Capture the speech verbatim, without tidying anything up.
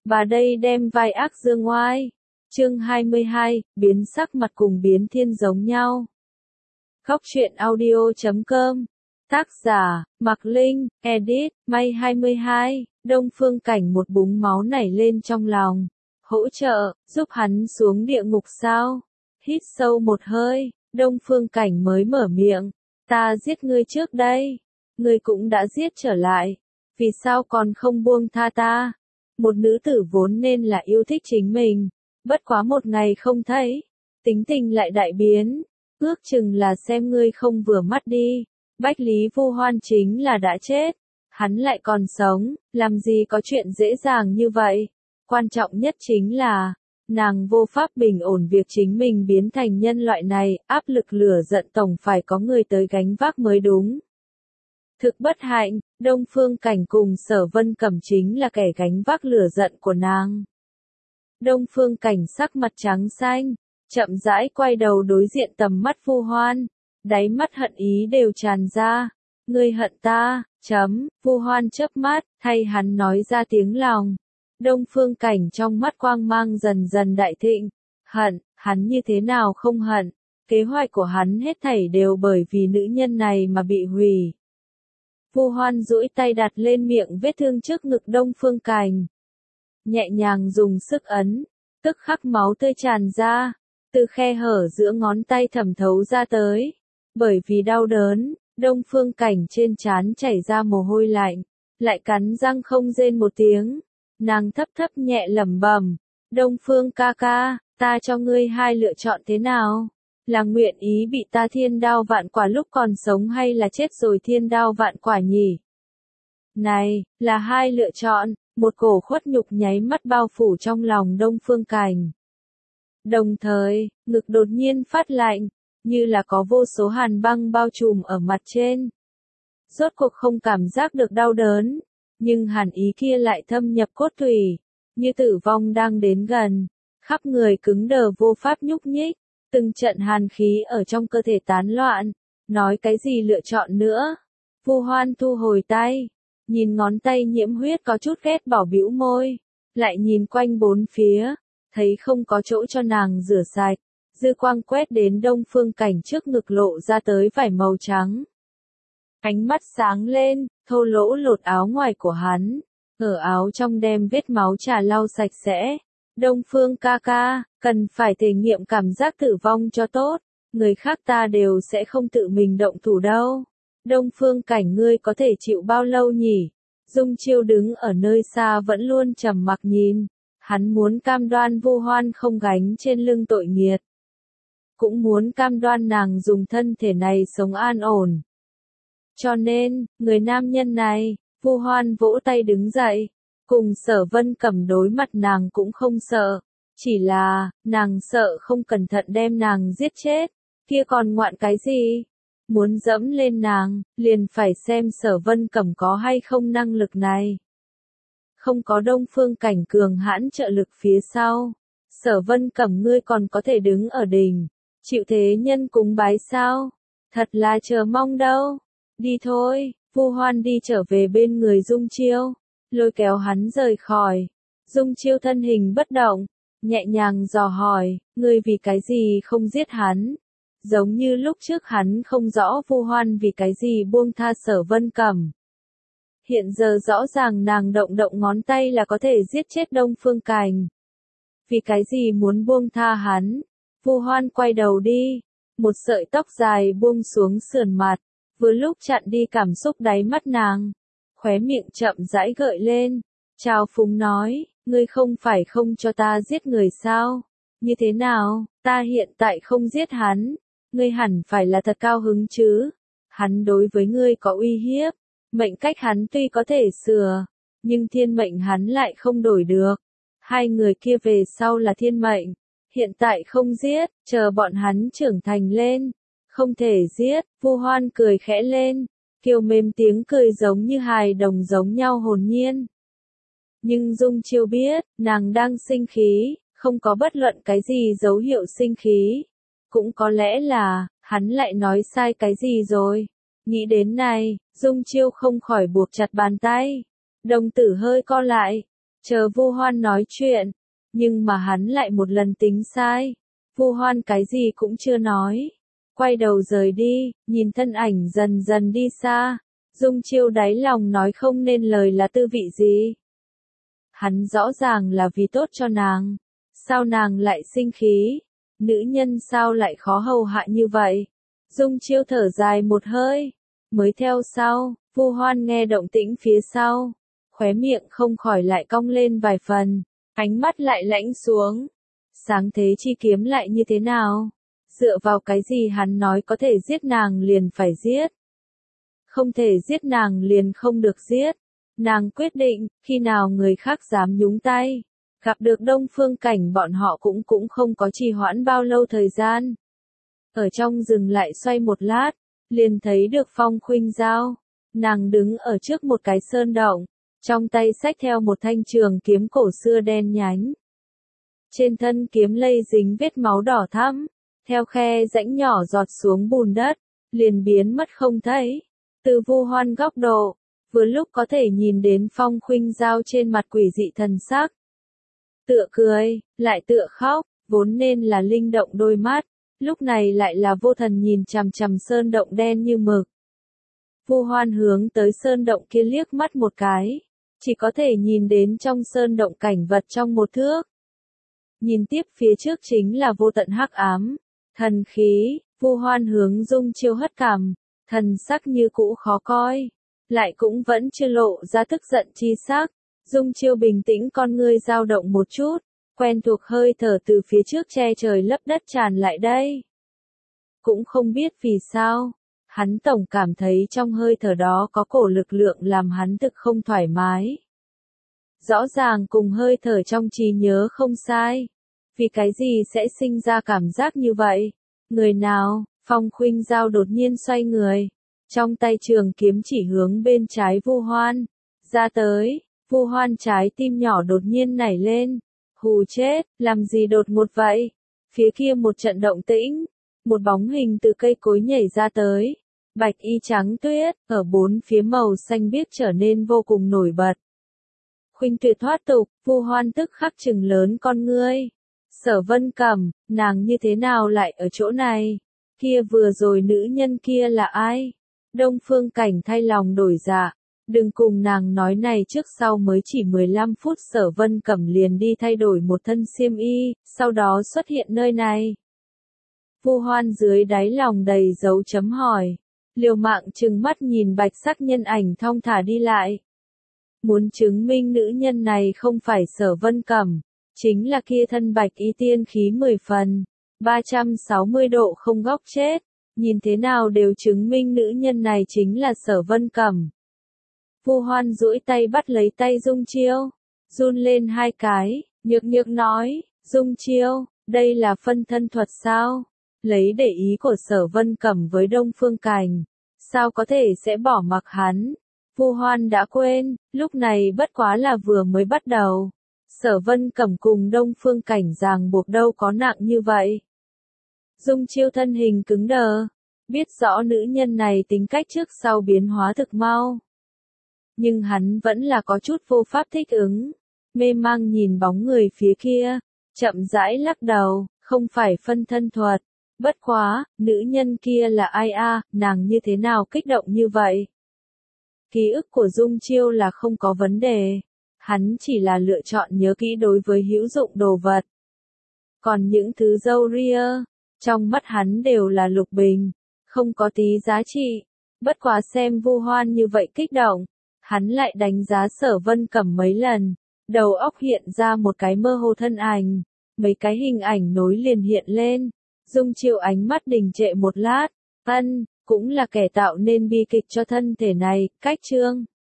Bà đây đem vai ác dương oai. Chương hai mươi hai, biến sắc mặt cùng biến thiên giống nhau. Khóc chuyện audio chấm com. Tác giả, Mạc Linh, edit, May hai mươi hai, Đông Phương Cảnh một búng máu nảy lên trong lòng. Hỗ trợ, giúp hắn xuống địa ngục sao? Hít sâu một hơi, Đông Phương Cảnh mới mở miệng. Ta giết ngươi trước đây. Ngươi cũng đã giết trở lại. Vì sao còn không buông tha ta? Một nữ tử vốn nên là yêu thích chính mình. Bất quá một ngày không thấy. Tính tình lại đại biến. Ước chừng là xem ngươi không vừa mắt đi. Bách Lý Vu Hoan chính là đã chết. Hắn lại còn sống, làm gì có chuyện dễ dàng như vậy. Quan trọng nhất chính là, nàng vô pháp bình ổn việc chính mình biến thành nhân loại này, áp lực lửa giận tổng phải có người tới gánh vác mới đúng. Thực bất hạnh, Đông Phương Cảnh cùng Sở Vân Cẩm chính là kẻ gánh vác lửa giận của nàng. Đông Phương Cảnh sắc mặt trắng xanh, chậm rãi quay đầu đối diện tầm mắt Vu Hoan, đáy mắt hận ý đều tràn ra. Ngươi hận ta, chấm, Vu Hoan chớp mắt, thay hắn nói ra tiếng lòng. Đông Phương Cảnh trong mắt quang mang dần dần đại thịnh. Hận, hắn như thế nào không hận, kế hoạch của hắn hết thảy đều bởi vì nữ nhân này mà bị hủy. Vu Hoan duỗi tay đặt lên miệng vết thương trước ngực Đông Phương Cảnh. Nhẹ nhàng dùng sức ấn, tức khắc máu tươi tràn ra, từ khe hở giữa ngón tay thẩm thấu ra tới. Bởi vì đau đớn, Đông Phương Cảnh trên trán chảy ra mồ hôi lạnh, lại cắn răng không rên một tiếng. Nàng thấp thấp nhẹ lẩm bẩm, Đông Phương ca ca, ta cho ngươi hai lựa chọn thế nào? Là nguyện ý bị ta thiên đao vạn quả lúc còn sống hay là chết rồi thiên đao vạn quả nhỉ? Này, là hai lựa chọn, một cổ khuất nhục nháy mắt bao phủ trong lòng Đông Phương Cảnh. Đồng thời, ngực đột nhiên phát lạnh, như là có vô số hàn băng bao trùm ở mặt trên. Rốt cuộc không cảm giác được đau đớn, nhưng hàn ý kia lại thâm nhập cốt tủy, như tử vong đang đến gần, khắp người cứng đờ vô pháp nhúc nhích, từng trận hàn khí ở trong cơ thể tán loạn, nói cái gì lựa chọn nữa. Vu Hoan thu hồi tay, nhìn ngón tay nhiễm huyết có chút ghét bỏ bĩu môi, lại nhìn quanh bốn phía, thấy không có chỗ cho nàng rửa sạch, dư quang quét đến Đông Phương Cảnh trước ngực lộ ra tới vải màu trắng. Ánh mắt sáng lên, thô lỗ lột áo ngoài của hắn, ở áo trong đem vết máu trà lau sạch sẽ. Đông Phương ca ca, cần phải thể nghiệm cảm giác tử vong cho tốt, người khác ta đều sẽ không tự mình động thủ đâu. Đông Phương Cảnh ngươi có thể chịu bao lâu nhỉ? Dung Chiêu đứng ở nơi xa vẫn luôn trầm mặc nhìn, hắn muốn cam đoan Vu Hoan không gánh trên lưng tội nghiệt. Cũng muốn cam đoan nàng dùng thân thể này sống an ổn. Cho nên, người nam nhân này, Vu Hoan vỗ tay đứng dậy, cùng Sở Vân Cẩm đối mặt nàng cũng không sợ, chỉ là, nàng sợ không cẩn thận đem nàng giết chết, kia còn ngoạn cái gì? Muốn dẫm lên nàng, liền phải xem Sở Vân Cẩm có hay không năng lực này. Không có Đông Phương Cảnh cường hãn trợ lực phía sau, Sở Vân Cẩm ngươi còn có thể đứng ở đỉnh, chịu thế nhân cúng bái sao? Thật là chờ mong đâu. Đi thôi, Vu Hoan đi trở về bên người Dung Chiêu, lôi kéo hắn rời khỏi. Dung Chiêu thân hình bất động, nhẹ nhàng dò hỏi, ngươi vì cái gì không giết hắn? Giống như lúc trước hắn không rõ Vu Hoan vì cái gì buông tha Sở Vân Cẩm. Hiện giờ rõ ràng nàng động động ngón tay là có thể giết chết Đông Phương Cảnh. Vì cái gì muốn buông tha hắn? Vu Hoan quay đầu đi, một sợi tóc dài buông xuống sườn mặt, vừa lúc chặn đi cảm xúc đáy mắt nàng. Khóe miệng chậm rãi gợi lên, trào phúng nói, ngươi không phải không cho ta giết người sao? Như thế nào, ta hiện tại không giết hắn, ngươi hẳn phải là thật cao hứng chứ? Hắn đối với ngươi có uy hiếp, mệnh cách hắn tuy có thể sửa, nhưng thiên mệnh hắn lại không đổi được. Hai người kia về sau là thiên mệnh, hiện tại không giết, chờ bọn hắn trưởng thành lên, không thể giết. Vu Hoan cười khẽ lên, kiều mềm tiếng cười giống như hài đồng giống nhau hồn nhiên. Nhưng Dung Chiêu biết, nàng đang sinh khí, không có bất luận cái gì dấu hiệu sinh khí. Cũng có lẽ là, hắn lại nói sai cái gì rồi. Nghĩ đến này, Dung Chiêu không khỏi buộc chặt bàn tay. Đồng tử hơi co lại. chờ Vu Hoan nói chuyện, nhưng mà hắn lại một lần tính sai. Vu Hoan cái gì cũng chưa nói, quay đầu rời đi, nhìn thân ảnh dần dần đi xa, Dung Chiêu đáy lòng nói không nên lời là tư vị gì. Hắn rõ ràng là vì tốt cho nàng, sao nàng lại sinh khí, nữ nhân sao lại khó hầu hạ như vậy. Dung Chiêu thở dài một hơi, mới theo sau, Vu Hoan nghe động tĩnh phía sau, khóe miệng không khỏi lại cong lên vài phần, ánh mắt lại lãnh xuống. Sáng thế chi kiếm lại như thế nào? Dựa vào cái gì hắn nói có thể giết nàng liền phải giết? Không thể giết nàng liền không được giết. Nàng quyết định, khi nào người khác dám nhúng tay, gặp được Đông Phương Cảnh bọn họ cũng cũng không có trì hoãn bao lâu thời gian. Ở trong rừng lại xoay một lát, liền thấy được Phong Khuynh Giao. Nàng đứng ở trước một cái sơn động, trong tay xách theo một thanh trường kiếm cổ xưa đen nhánh. Trên thân kiếm lây dính vết máu đỏ thẫm, theo khe rãnh nhỏ giọt xuống bùn đất, liền biến mất không thấy. Từ Vu Hoan góc độ, vừa lúc có thể nhìn đến Phong Khuynh Giao trên mặt quỷ dị thần sắc. Tựa cười, lại tựa khóc, vốn nên là linh động đôi mắt, lúc này lại là vô thần nhìn chằm chằm sơn động đen như mực. Vu Hoan hướng tới sơn động kia liếc mắt một cái, chỉ có thể nhìn đến trong sơn động cảnh vật trong một thước. Nhìn tiếp phía trước chính là vô tận hắc ám, thần khí. Vu Hoan hướng Dung Chiêu hất cằm, thần sắc như cũ khó coi, lại cũng vẫn chưa lộ ra tức giận chi sắc. Dung Chiêu bình tĩnh con ngươi dao động một chút, quen thuộc hơi thở từ phía trước che trời lấp đất tràn lại đây. Cũng không biết vì sao, hắn tổng cảm thấy trong hơi thở đó có cổ lực lượng làm hắn thực không thoải mái. Rõ ràng cùng hơi thở trong trí nhớ không sai. Vì cái gì sẽ sinh ra cảm giác như vậy? Người nào? Phong Khuynh Giao đột nhiên xoay người, trong tay trường kiếm chỉ hướng bên trái Vu Hoan. Ra tới, Vu Hoan trái tim nhỏ đột nhiên nảy lên. Hù chết, làm gì đột ngột vậy? Phía kia một trận động tĩnh, một bóng hình từ cây cối nhảy ra tới. Bạch y trắng tuyết, ở bốn phía màu xanh biếc trở nên vô cùng nổi bật. Khuynh Tuyệt thoát tục, Vu Hoan tức khắc trừng lớn con ngươi. Sở Vân Cẩm, nàng như thế nào lại ở chỗ này? Kia vừa rồi nữ nhân kia là ai? Đông Phương Cảnh thay lòng đổi dạ, đừng cùng nàng nói này trước sau mới chỉ mười lăm phút Sở Vân Cẩm liền đi thay đổi một thân xiêm y, sau đó xuất hiện nơi này. Vu Hoan dưới đáy lòng đầy dấu chấm hỏi, liều mạng trừng mắt nhìn bạch sắc nhân ảnh thong thả đi lại. Muốn chứng minh nữ nhân này không phải Sở Vân Cẩm, chính là kia thân bạch y tiên khí mười phần, ba trăm sáu mươi độ không góc chết, nhìn thế nào đều chứng minh nữ nhân này chính là Sở Vân Cẩm. Vu Hoan duỗi tay bắt lấy tay Dung Chiêu, run lên hai cái, nhược nhược nói, Dung Chiêu, đây là phân thân thuật sao? Lấy để ý của Sở Vân Cẩm với Đông Phương Cảnh, sao có thể sẽ bỏ mặc hắn? Vu Hoan đã quên, lúc này bất quá là vừa mới bắt đầu. Sở Vân Cẩm cùng Đông Phương Cảnh ràng buộc đâu có nặng như vậy. Dung Chiêu thân hình cứng đờ, biết rõ nữ nhân này tính cách trước sau biến hóa thực mau. Nhưng hắn vẫn là có chút vô pháp thích ứng, mê mang nhìn bóng người phía kia, chậm rãi lắc đầu, không phải phân thân thuật. Bất quá, nữ nhân kia là ai a, nàng như thế nào kích động như vậy? Ký ức của Dung Chiêu là không có vấn đề. Hắn chỉ là lựa chọn nhớ kỹ đối với hữu dụng đồ vật. Còn những thứ râu ria, trong mắt hắn đều là lục bình, không có tí giá trị. Bất quá xem Vu Hoan như vậy kích động, hắn lại đánh giá Sở Vân Cẩm mấy lần, đầu óc hiện ra một cái mơ hồ thân ảnh, mấy cái hình ảnh nối liền hiện lên. Dung Chiêu ánh mắt đình trệ một lát, ân, cũng là kẻ tạo nên bi kịch cho thân thể này, cách chương.